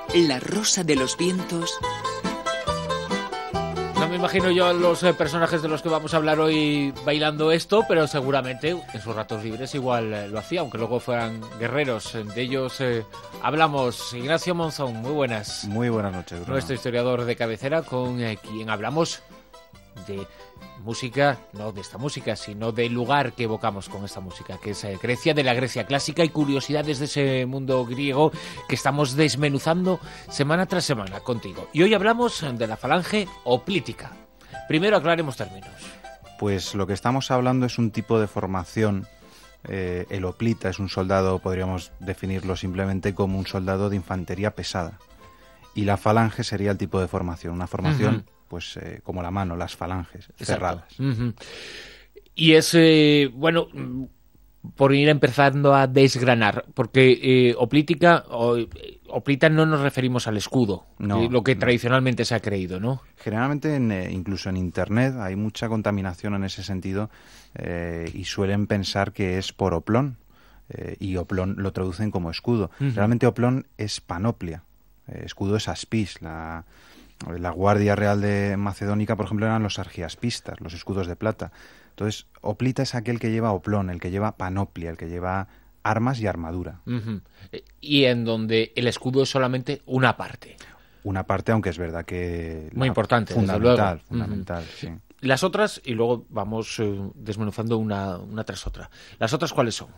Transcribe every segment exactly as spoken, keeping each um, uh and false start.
La Rosa de los Vientos. No me imagino yo a los eh, personajes de los que vamos a hablar hoy bailando esto, pero seguramente en sus ratos libres igual eh, lo hacía, aunque luego fueran guerreros. De ellos eh, hablamos. Ignacio Monzón, muy buenas. Muy buenas noches, Bruno. Nuestro historiador de cabecera, con eh, quien hablamos de música, no de esta música, sino del lugar que evocamos con esta música, que es eh, Grecia, de la Grecia clásica, y curiosidades de ese mundo griego que estamos desmenuzando semana tras semana contigo. Y hoy hablamos de la falange hoplítica. Primero aclaremos términos. Pues lo que estamos hablando es un tipo de formación. Eh, el hoplita es un soldado, podríamos definirlo simplemente como un soldado de infantería pesada. Y la falange sería el tipo de formación, una formación... Uh-huh. Pues eh, como la mano, las falanges cerradas. Uh-huh. Y es, eh, bueno, por ir empezando a desgranar, porque eh, hoplítica, o, hoplita no nos referimos al escudo, no, eh, lo que no. tradicionalmente se ha creído, ¿no? Generalmente, en, eh, incluso en Internet, hay mucha contaminación en ese sentido eh, y suelen pensar que es por oplón, eh, y oplón lo traducen como escudo. Uh-huh. Realmente oplón es panoplia, eh, escudo es aspis, la... La Guardia Real de Macedónica, por ejemplo, eran los argiaspistas, los escudos de plata. Entonces, hoplita es aquel que lleva oplón, el que lleva panoplia, el que lleva armas y armadura. Uh-huh. Y en donde el escudo es solamente una parte. Una parte, aunque es verdad que... Muy importante, fundamental, desde luego. Fundamental, uh-huh. sí. Las otras, y luego vamos eh, desmenuzando una, una tras otra. ¿Las otras cuáles son?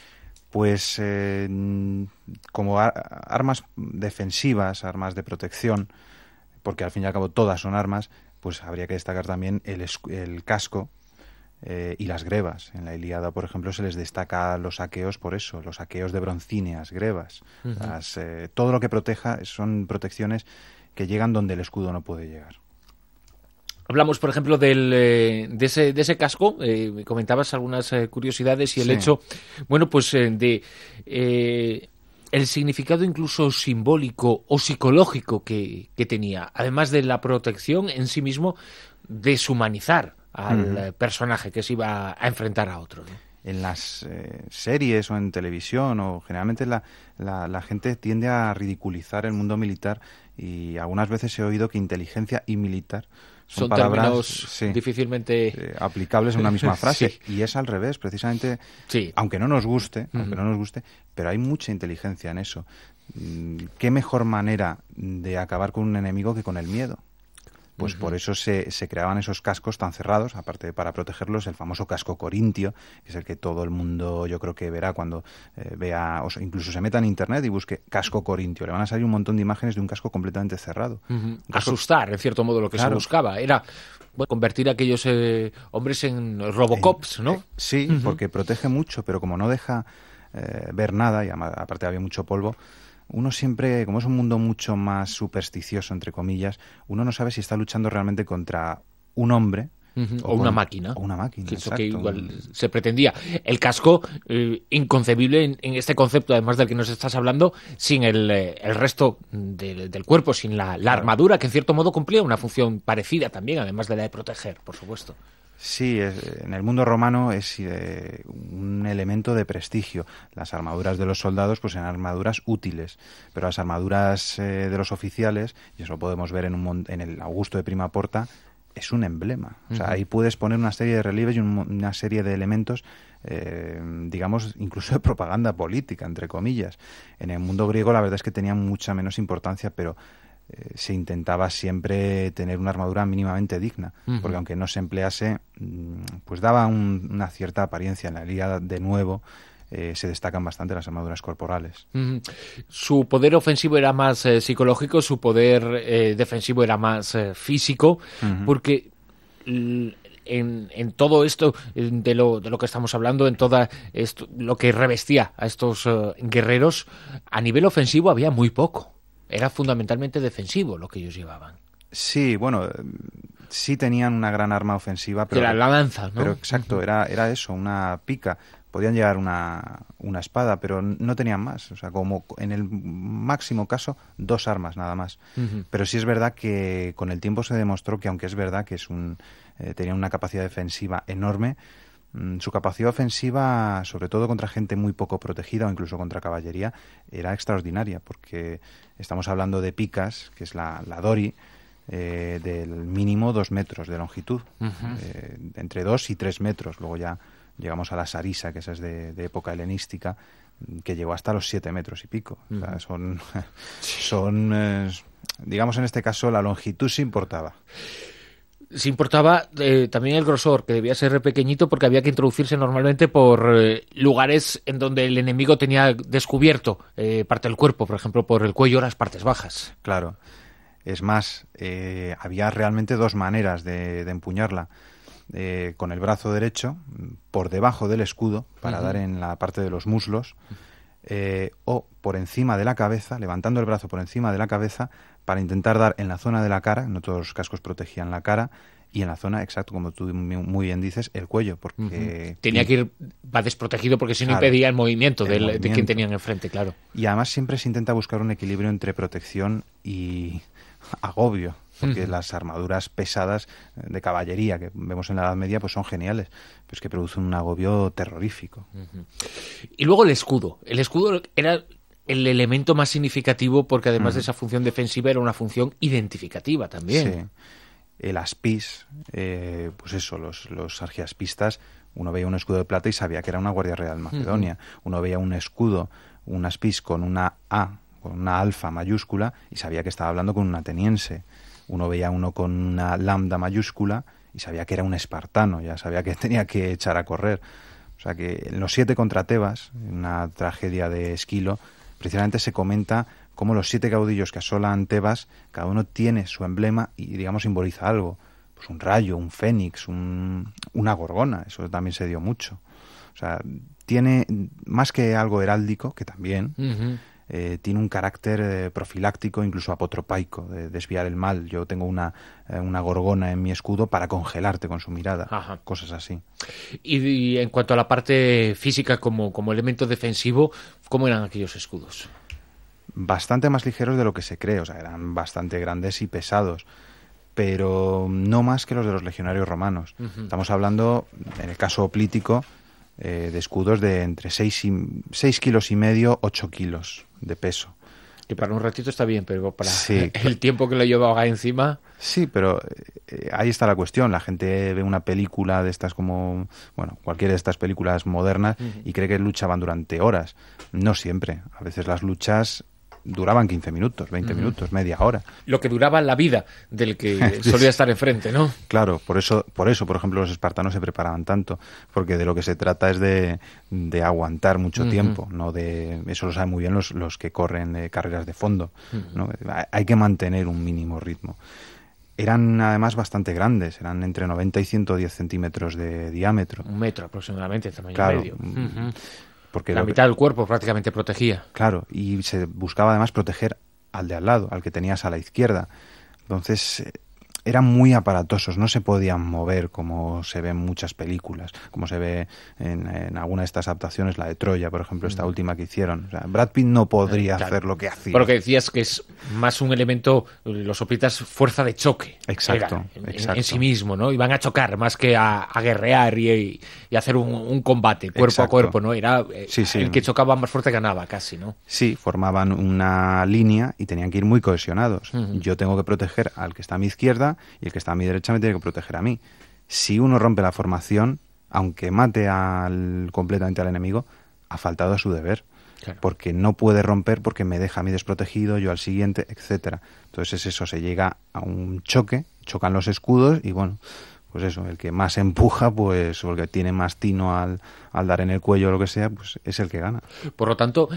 Pues eh, como ar- armas defensivas, armas de protección... porque al fin y al cabo todas son armas, pues habría que destacar también el, escu- el casco eh, y las grebas. En la Ilíada, por ejemplo, se les destaca los aqueos por eso, los aqueos de broncíneas, grebas. Uh-huh. Las, eh, todo lo que proteja son protecciones que llegan donde el escudo no puede llegar. Hablamos, por ejemplo, del, eh, de, ese, de ese casco, eh, comentabas algunas eh, curiosidades y el sí. hecho, bueno, pues eh, de... Eh, el significado incluso simbólico o psicológico que, que tenía, además de la protección en sí mismo, deshumanizar al uh-huh. personaje que se iba a enfrentar a otro, ¿no? En las eh, series o en televisión, o generalmente la, la, la gente tiende a ridiculizar el mundo militar, y algunas veces he oído que inteligencia y militar son, son palabras términos sí, difícilmente eh, aplicables en una misma frase. Sí. Y es al revés, precisamente, sí. aunque no nos guste, uh-huh. aunque no nos guste, pero hay mucha inteligencia en eso. ¿Qué mejor manera de acabar con un enemigo que con el miedo? Pues uh-huh. por eso se, se creaban esos cascos tan cerrados, aparte de para protegerlos, el famoso casco corintio, que es el que todo el mundo yo creo que verá cuando eh, vea, o incluso se meta en internet y busque casco corintio. Le van a salir un montón de imágenes de un casco completamente cerrado. Uh-huh. Casco... Asustar, en cierto modo, lo que claro. se buscaba. Era bueno, convertir a aquellos eh, hombres en Robocops, ¿no? Eh, sí, uh-huh. porque protege mucho, pero como no deja eh, ver nada, y aparte había mucho polvo, uno siempre, como es un mundo mucho más supersticioso, entre comillas, uno no sabe si está luchando realmente contra un hombre uh-huh. o, o una con, máquina. O una máquina, que exacto. Que igual se pretendía. El casco, eh, inconcebible en, en este concepto, además del que nos estás hablando, sin el, eh, el resto de, del cuerpo, sin la, la claro. armadura, que en cierto modo cumplía una función parecida también, además de la de proteger, por supuesto. Sí, es, en el mundo romano es eh, un elemento de prestigio. Las armaduras de los soldados pues eran armaduras útiles, pero las armaduras eh, de los oficiales, y eso lo podemos ver en, un, en el Augusto de Prima Porta, es un emblema. O sea, uh-huh. ahí puedes poner una serie de relieves y un, una serie de elementos, eh, digamos, incluso de propaganda política, entre comillas. En el mundo griego la verdad es que tenían mucha menos importancia, pero Eh, se intentaba siempre tener una armadura mínimamente digna, uh-huh. porque aunque no se emplease, pues daba un, una cierta apariencia. En la Ilíada, de nuevo, eh, se destacan bastante las armaduras corporales. Uh-huh. Su poder ofensivo era más eh, psicológico, su poder eh, defensivo era más eh, físico, uh-huh. porque l- En, en todo esto de lo, de lo que estamos hablando, en todo esto, lo que revestía a estos uh, guerreros, a nivel ofensivo había muy poco. Era fundamentalmente defensivo lo que ellos llevaban. Sí, bueno, sí tenían una gran arma ofensiva, pero era la lanza, ¿no? Pero exacto, era, era eso, una pica. Podían llevar una, una espada, pero no tenían más. O sea, como en el máximo caso, dos armas nada más. Uh-huh. Pero sí es verdad que con el tiempo se demostró que, aunque es verdad que es un eh, tenía una capacidad defensiva enorme, Su capacidad ofensiva, sobre todo contra gente muy poco protegida o incluso contra caballería, era extraordinaria, porque estamos hablando de picas, que es la, la Dori, eh, del mínimo dos metros de longitud, uh-huh. eh, entre dos y tres metros. Luego ya llegamos a la Sarisa, que esa es de, de época helenística, que llegó hasta los siete metros y pico. Uh-huh. O sea, son, son eh, digamos en este caso, la longitud se importaba. Se importaba eh, también el grosor, que debía ser pequeñito porque había que introducirse normalmente por eh, lugares en donde el enemigo tenía descubierto eh, parte del cuerpo, por ejemplo, por el cuello o las partes bajas. Claro. Es más, eh, había realmente dos maneras de, de empuñarla. Eh, con el brazo derecho, por debajo del escudo, para uh-huh. dar en la parte de los muslos, eh, o por encima de la cabeza, levantando el brazo por encima de la cabeza, para intentar dar en la zona de la cara. No todos los cascos protegían la cara, y en la zona, exacto, como tú muy bien dices, el cuello, porque... Uh-huh. Tenía que ir va desprotegido porque si no claro, impedía el movimiento, el del, movimiento de quien tenían enfrente, claro. Y además siempre se intenta buscar un equilibrio entre protección y agobio, porque uh-huh. las armaduras pesadas de caballería que vemos en la Edad Media pues son geniales, pues que producen un agobio terrorífico. Uh-huh. Y luego el escudo. El escudo era el elemento más significativo porque además uh-huh. de esa función defensiva era una función identificativa también. Sí. El aspis, eh, pues eso, los, los argiaspistas, uno veía un escudo de plata y sabía que era una Guardia Real Macedonia. Uh-huh. Uno veía un escudo, un aspis con una A, con una alfa mayúscula, y sabía que estaba hablando con un ateniense. Uno veía uno con una lambda mayúscula y sabía que era un espartano, ya sabía que tenía que echar a correr. O sea que en los siete contra Tebas, una tragedia de Esquilo, precisamente se comenta cómo los siete caudillos que asolan Tebas, cada uno tiene su emblema y, digamos, simboliza algo. Pues un rayo, un fénix, un, una gorgona, eso también se dio mucho. O sea, tiene, más que algo heráldico, que también... Uh-huh. Eh, tiene un carácter eh, profiláctico, incluso apotropaico, de desviar el mal. Yo tengo una, eh, una gorgona en mi escudo para congelarte con su mirada. Ajá. Cosas así. Y, y en cuanto a la parte física como, como elemento defensivo, ¿cómo eran aquellos escudos? Bastante más ligeros de lo que se cree, o sea, eran bastante grandes y pesados, pero no más que los de los legionarios romanos. Uh-huh. Estamos hablando, en el caso hoplítico, eh, de escudos de entre seis kilos y medio, ocho kilos de peso. Que para un ratito está bien, pero para sí, el tiempo que lo llevaba encima... Sí, pero eh, ahí está la cuestión. La gente ve una película de estas como... Bueno, cualquiera de estas películas modernas uh-huh. y cree que luchaban durante horas. No siempre. A veces las luchas duraban quince minutos, veinte uh-huh. minutos, media hora. Lo que duraba la vida del que solía estar enfrente, ¿no? Claro, por eso, por eso, por ejemplo, los espartanos se preparaban tanto, porque de lo que se trata es de, de aguantar mucho uh-huh. tiempo, no de... Eso lo saben muy bien los, los que corren de carreras de fondo, uh-huh. ¿no? Hay que mantener un mínimo ritmo. Eran además bastante grandes, eran entre noventa y ciento diez centímetros de diámetro. Un metro aproximadamente, tamaño claro, medio. Uh-huh. Porque la mitad del cuerpo prácticamente protegía. Claro, y se buscaba además proteger al de al lado, al que tenías a la izquierda. Entonces eh, eran muy aparatosos, no se podían mover como se ve en muchas películas, como se ve en, en alguna de estas adaptaciones, la de Troya, por ejemplo, esta mm. última que hicieron. O sea, Brad Pitt no podría claro. hacer lo que hacía. Porque decías que es más un elemento, los hoplitas, fuerza de choque. Exacto, en, exacto. En, en sí mismo, ¿no? Iban a chocar más que a, a guerrear y, y hacer un, un combate cuerpo exacto. a cuerpo, ¿no? Era sí, sí. el que chocaba más fuerte ganaba casi, ¿no? Sí, formaban una línea y tenían que ir muy cohesionados. Uh-huh. Yo tengo que proteger al que está a mi izquierda y el que está a mi derecha me tiene que proteger a mí. Si uno rompe la formación, aunque mate al, completamente al enemigo, ha faltado a su deber. Claro. Porque no puede romper porque me deja a mí desprotegido, yo al siguiente, etcétera. Entonces eso, se llega a un choque, chocan los escudos y bueno, pues eso, el que más empuja, pues, o el que tiene más tino al, al dar en el cuello o lo que sea, pues es el que gana. Por lo tanto,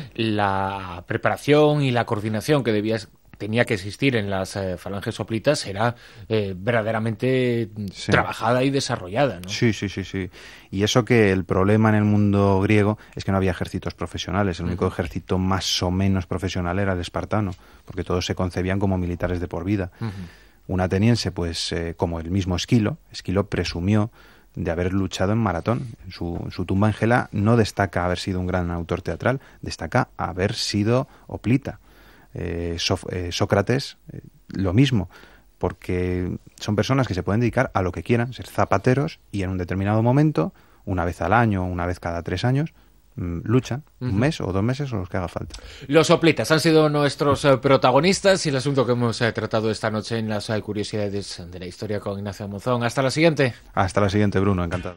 la preparación y la coordinación que debías tenía que existir en las eh, falanges hoplitas era eh, verdaderamente sí. trabajada y desarrollada, ¿no? Sí, sí, sí, sí. Y eso que el problema en el mundo griego es que no había ejércitos profesionales. El único uh-huh. ejército más o menos profesional era el espartano, porque todos se concebían como militares de por vida. Uh-huh. Un ateniense, pues eh, como el mismo Esquilo, Esquilo presumió de haber luchado en maratón. En su, en su tumba en Gela no destaca haber sido un gran autor teatral, destaca haber sido hoplita. Eh, Sof, eh, Sócrates, eh, lo mismo, porque son personas que se pueden dedicar a lo que quieran, ser zapateros y en un determinado momento una vez al año, una vez cada tres años, luchan un mes o dos meses o los que haga falta. Los soplitas han sido nuestros eh, protagonistas y el asunto que hemos eh, tratado esta noche en las eh, curiosidades de la historia con Ignacio Monzón. Hasta la siguiente. Hasta la siguiente, Bruno, encantado.